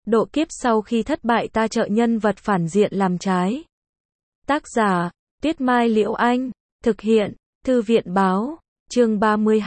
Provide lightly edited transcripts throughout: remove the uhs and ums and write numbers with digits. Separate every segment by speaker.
Speaker 1: Độ kiếp sau khi thất bại ta trợ nhân vật phản diện làm trái. Tác giả, Tuyết Mai Liễu Anh. Thực hiện, Thư viện Báo. Chương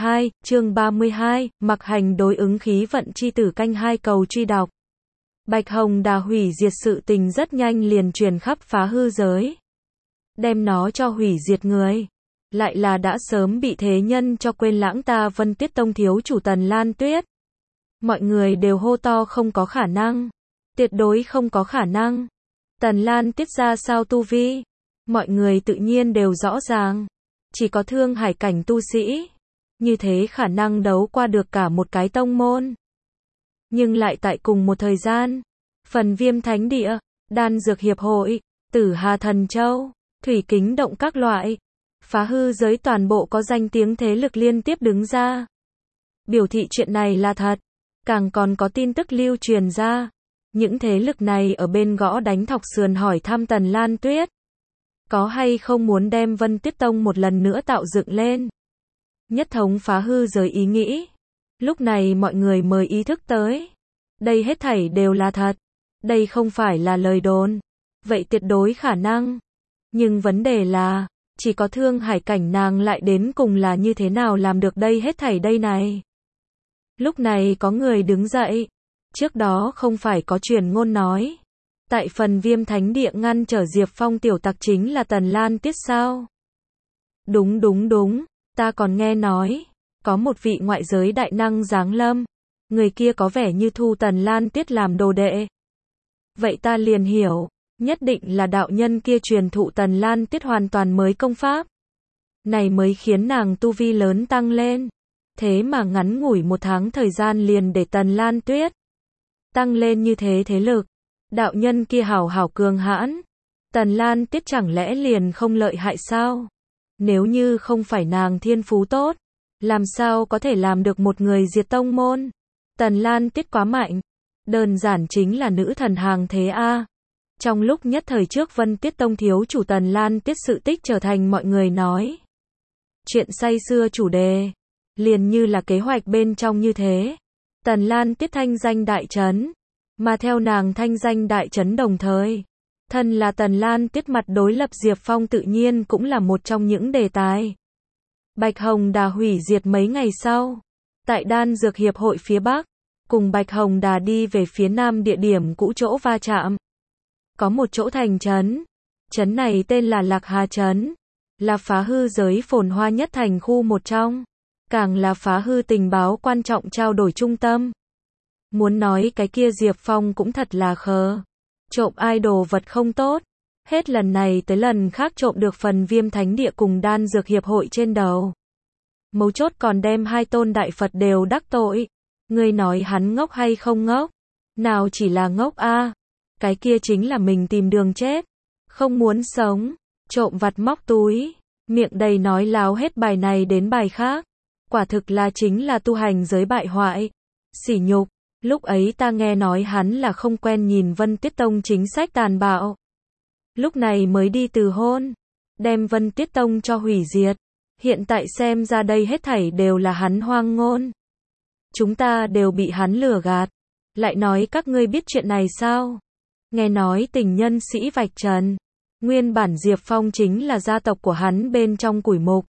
Speaker 1: 32, mặc hành đối ứng khí vận chi tử canh 2 cầu truy đọc. Bạch Hồng Đà hủy diệt sự tình rất nhanh liền truyền khắp phá hư giới. Đem nó cho hủy diệt người. Lại là đã sớm bị thế nhân cho quên lãng ta Vân Tiết Tông thiếu chủ Tần Lan Tuyết. Mọi người đều hô to không có khả năng. Tuyệt đối không có khả năng. Tần Lan Tuyết ra sao tu vi? Mọi người tự nhiên đều rõ ràng. Chỉ có thương hải cảnh tu sĩ. Như thế khả năng đấu qua được cả một cái tông môn. Nhưng lại tại cùng một thời gian. Phần Viêm Thánh Địa, Đan Dược Hiệp Hội, Tử Hà Thần Châu, Thủy Kính Động các loại. Phá hư giới toàn bộ có danh tiếng thế lực liên tiếp đứng ra. Biểu thị chuyện này là thật. Càng còn có tin tức lưu truyền ra. Những thế lực này ở bên gõ đánh thọc sườn hỏi thăm Tần Lan Tuyết. Có hay không muốn đem Vân Tiết Tông một lần nữa tạo dựng lên. Nhất thống phá hư giới ý nghĩ. Lúc này mọi người mới ý thức tới. Đây hết thảy đều là thật. Đây không phải là lời đồn. Vậy tuyệt đối khả năng. Nhưng vấn đề là, chỉ có thương hải cảnh nàng lại đến cùng là như thế nào làm được đây hết thảy đây này. Lúc này có người đứng dậy. Trước đó không phải có truyền ngôn nói. Tại Phần Viêm Thánh Địa ngăn trở Diệp Phong tiểu tặc chính là Tần Lan Tuyết sao? Đúng. Ta còn nghe nói. Có một vị ngoại giới đại năng giáng lâm. Người kia có vẻ như thu Tần Lan Tuyết làm đồ đệ. Vậy ta liền hiểu. Nhất định là đạo nhân kia truyền thụ Tần Lan Tuyết hoàn toàn mới công pháp. Này mới khiến nàng tu vi lớn tăng lên. Thế mà ngắn ngủi một tháng thời gian liền để Tần Lan Tuyết tăng lên như thế thế lực. Đạo nhân kia hảo cường hãn. Tần Lan Tuyết chẳng lẽ liền không lợi hại sao? Nếu như không phải nàng thiên phú tốt, làm sao có thể làm được một người diệt tông môn? Tần Lan Tuyết quá mạnh. Đơn giản chính là nữ thần hàng thế a. Trong lúc nhất thời trước Vân Tiết Tông thiếu chủ Tần Lan Tuyết sự tích trở thành mọi người nói. Chuyện say xưa chủ đề. Liền như là kế hoạch bên trong như thế. Tần Lan Tuyết thanh danh đại chấn. Mà theo nàng thanh danh đại chấn đồng thời. Thân là Tần Lan Tuyết mặt đối lập Diệp Phong tự nhiên cũng là một trong những đề tài. Bạch Hồng Đà hủy diệt mấy ngày sau. Tại Đan Dược Hiệp Hội phía Bắc. Cùng Bạch Hồng Đà đi về phía Nam địa điểm cũ chỗ va chạm. Có một chỗ thành trấn. Trấn này tên là Lạc Hà Trấn. Là phá hư giới phồn hoa nhất thành khu một trong. Càng là phá hư tình báo quan trọng trao đổi trung tâm. Muốn nói cái kia Diệp Phong cũng thật là khờ. Trộm ai đồ vật không tốt. Hết lần này tới lần khác trộm được Phần Viêm Thánh Địa cùng Đan Dược Hiệp Hội trên đầu. Mấu chốt còn đem hai tôn đại Phật đều đắc tội. Ngươi nói hắn ngốc hay không ngốc? Nào chỉ là ngốc a. Cái kia chính là mình tìm đường chết. Không muốn sống. Trộm vặt móc túi. Miệng đầy nói láo hết bài này đến bài khác. Quả thực là chính là tu hành giới bại hoại. Sỉ nhục. Lúc ấy ta nghe nói hắn là không quen nhìn Vân Tiết Tông chính sách tàn bạo. Lúc này mới đi từ hôn. Đem Vân Tiết Tông cho hủy diệt. Hiện tại xem ra đây hết thảy đều là hắn hoang ngôn. Chúng ta đều bị hắn lừa gạt. Lại nói các ngươi biết chuyện này sao? Nghe nói tình nhân sĩ vạch trần. Nguyên bản Diệp Phong chính là gia tộc của hắn bên trong củi mục.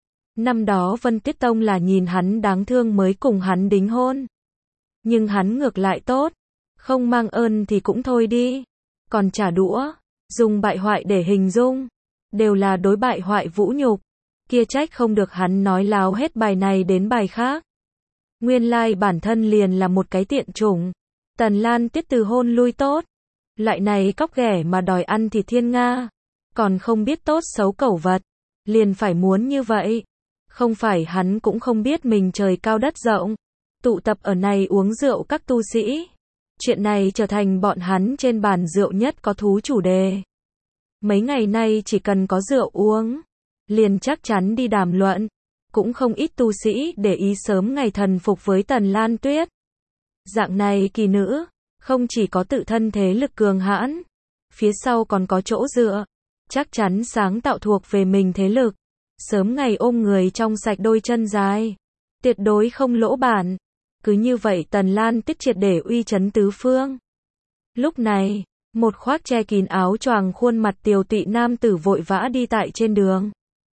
Speaker 1: Năm đó Vân Tiết Tông là nhìn hắn đáng thương mới cùng hắn đính hôn. Nhưng hắn ngược lại tốt. Không mang ơn thì cũng thôi đi. Còn trả đũa. Dùng bại hoại để hình dung. Đều là đối bại hoại vũ nhục. Kia trách không được hắn nói láo hết bài này đến bài khác. Nguyên lai bản thân liền là một cái tiện chủng. Tần Lan Tuyết từ hôn lui tốt. Loại này cóc ghẻ mà đòi ăn thịt thiên nga. Còn không biết tốt xấu cẩu vật. Liền phải muốn như vậy. Không phải hắn cũng không biết mình trời cao đất rộng. Tụ tập ở này uống rượu các tu sĩ. Chuyện này trở thành bọn hắn trên bàn rượu nhất có thú chủ đề. Mấy ngày nay chỉ cần có rượu uống. Liền chắc chắn đi đàm luận. Cũng không ít tu sĩ để ý sớm ngày thần phục với Tần Lan Tuyết. Dạng này kỳ nữ. Không chỉ có tự thân thế lực cường hãn. Phía sau còn có chỗ dựa. Chắc chắn sáng tạo thuộc về mình thế lực. Sớm ngày ôm người trong sạch đôi chân dài. Tuyệt đối không lỗ bản. Cứ như vậy Tần Lan Tuyết triệt để uy chấn tứ phương. Lúc này, một khoác che kín áo choàng khuôn mặt tiều tụy nam tử vội vã đi tại trên đường.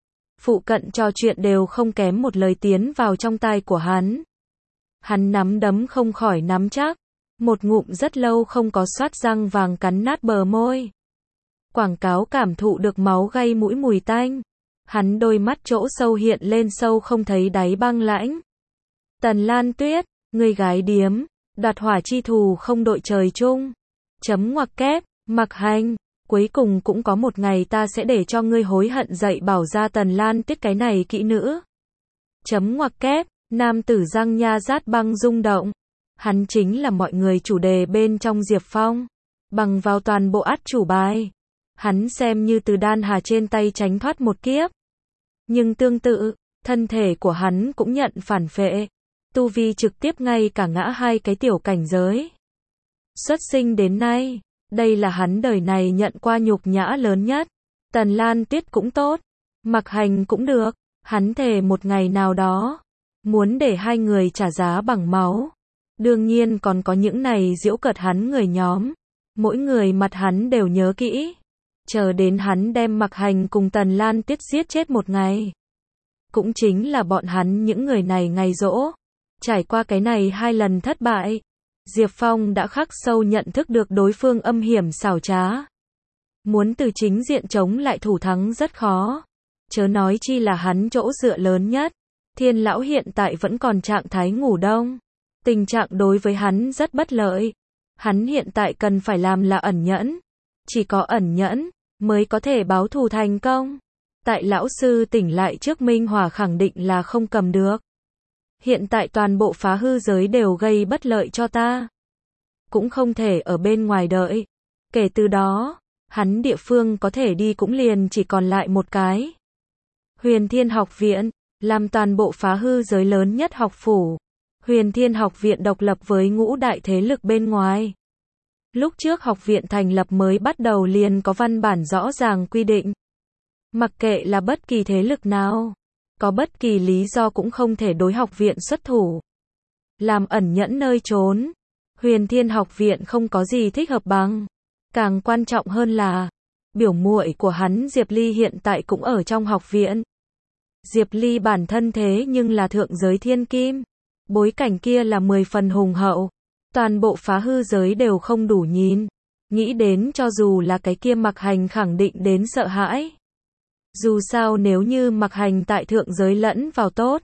Speaker 1: Phụ cận trò chuyện đều không kém một lời tiến vào trong tai của hắn. Hắn nắm đấm không khỏi nắm chắc, một ngụm rất lâu không có xoát răng vàng cắn nát bờ môi. Quảng cáo cảm thụ được máu gây mũi mùi tanh. Hắn đôi mắt chỗ sâu hiện lên sâu không thấy đáy băng lãnh. Tần Lan Tuyết, người gái điếm, đoạt hỏa chi thù không đội trời chung. Chấm ngoặc kép, Mặc Hành, cuối cùng cũng có một ngày ta sẽ để cho ngươi hối hận dạy bảo ra Tần Lan Tuyết cái này kỹ nữ. Chấm ngoặc kép, nam tử răng nha rát băng rung động. Hắn chính là mọi người chủ đề bên trong Diệp Phong. Bằng vào toàn bộ át chủ bài. Hắn xem như từ đan hà trên tay tránh thoát một kiếp. Nhưng tương tự, thân thể của hắn cũng nhận phản phệ. Tu vi trực tiếp ngay cả ngã 2 cái tiểu cảnh giới. Xuất sinh đến nay, đây là hắn đời này nhận qua nhục nhã lớn nhất. Tần Lan Tuyết cũng tốt, Mặc Hành cũng được, hắn thề một ngày nào đó, muốn để hai người trả giá bằng máu. Đương nhiên còn có những này giễu cợt hắn người nhóm, mỗi người mặt hắn đều nhớ kỹ. Chờ đến hắn đem Mặc Hành cùng Tần Lan Tuyết giết chết một ngày. Cũng chính là bọn hắn những người này ngày giỗ. Trải qua cái này 2 lần thất bại, Diệp Phong đã khắc sâu nhận thức được đối phương âm hiểm xảo trá. Muốn từ chính diện chống lại thủ thắng rất khó. Chớ nói chi là hắn chỗ dựa lớn nhất. Thiên lão hiện tại vẫn còn trạng thái ngủ đông. Tình trạng đối với hắn rất bất lợi. Hắn hiện tại cần phải làm là ẩn nhẫn. Chỉ có ẩn nhẫn mới có thể báo thù thành công. Tại lão sư tỉnh lại trước Minh Hỏa khẳng định là không cầm được. Hiện tại toàn bộ phá hư giới đều gây bất lợi cho ta. Cũng không thể ở bên ngoài đợi. Kể từ đó, hắn địa phương có thể đi cũng liền chỉ còn lại một cái. Huyền Thiên Học Viện, làm toàn bộ phá hư giới lớn nhất học phủ. Huyền Thiên Học Viện độc lập với ngũ đại thế lực bên ngoài. Lúc trước học viện thành lập mới bắt đầu liền có văn bản rõ ràng quy định. Mặc kệ là bất kỳ thế lực nào, có bất kỳ lý do cũng không thể đối học viện xuất thủ. Làm ẩn nhẫn nơi trốn, Huyền Thiên Học Viện không có gì thích hợp bằng. Càng quan trọng hơn là, biểu muội của hắn Diệp Ly hiện tại cũng ở trong học viện. Diệp Ly bản thân thế nhưng là thượng giới thiên kim. Bối cảnh kia là 10 phần hùng hậu. Toàn bộ phá hư giới đều không đủ nhìn. Nghĩ đến cho dù là cái kia Mặc Hành khẳng định đến sợ hãi. Dù sao nếu như Mặc Hành tại thượng giới lẫn vào tốt.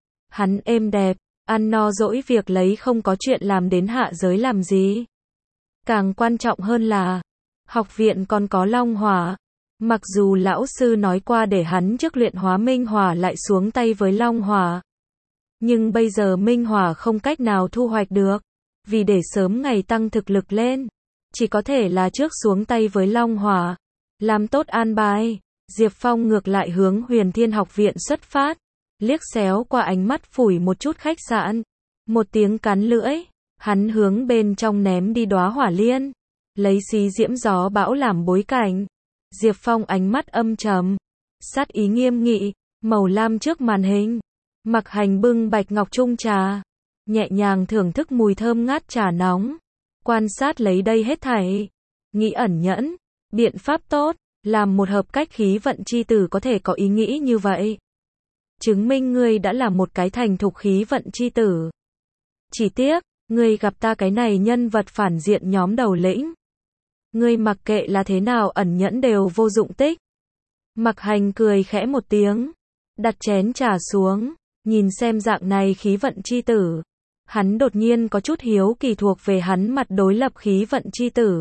Speaker 1: Hắn êm đẹp, ăn no dỗi việc lấy không có chuyện làm đến hạ giới làm gì. Càng quan trọng hơn là, học viện còn có Long Hỏa. Mặc dù lão sư nói qua để hắn trước luyện hóa Minh Hỏa lại xuống tay với Long Hỏa. Nhưng bây giờ Minh Hỏa không cách nào thu hoạch được. Vì để sớm ngày tăng thực lực lên, chỉ có thể là trước xuống tay với Long Hỏa. Làm tốt an bài, Diệp Phong ngược lại hướng Huyền Thiên Học Viện xuất phát. Liếc xéo qua ánh mắt phủi một chút khách sạn. Một tiếng cắn lưỡi, hắn hướng bên trong ném đi đóa hỏa liên. Lấy xí diễm gió bão làm bối cảnh. Diệp Phong ánh mắt âm trầm, sát ý nghiêm nghị, màu lam trước màn hình. Mặc Hành bưng bạch ngọc chung trà, nhẹ nhàng thưởng thức mùi thơm ngát trà nóng, quan sát lấy đây hết thảy, nghĩ ẩn nhẫn, biện pháp tốt, làm một hợp cách khí vận chi tử có thể có ý nghĩ như vậy. Chứng minh ngươi đã là một cái thành thục khí vận chi tử. Chỉ tiếc, ngươi gặp ta cái này nhân vật phản diện nhóm đầu lĩnh. Ngươi mặc kệ là thế nào ẩn nhẫn đều vô dụng tích. Mặc Hành cười khẽ một tiếng, đặt chén trà xuống, nhìn xem dạng này khí vận chi tử. Hắn đột nhiên có chút hiếu kỳ thuộc về hắn mặt đối lập khí vận chi tử.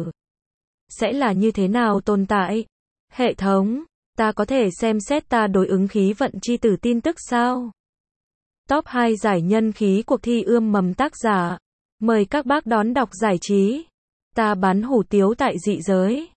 Speaker 1: Sẽ là như thế nào tồn tại? Hệ thống, ta có thể xem xét ta đối ứng khí vận chi tử tin tức sao? Top 2 giải nhân khí cuộc thi ươm mầm tác giả. Mời các bác đón đọc giải trí. Ta bán hủ tiếu tại dị giới.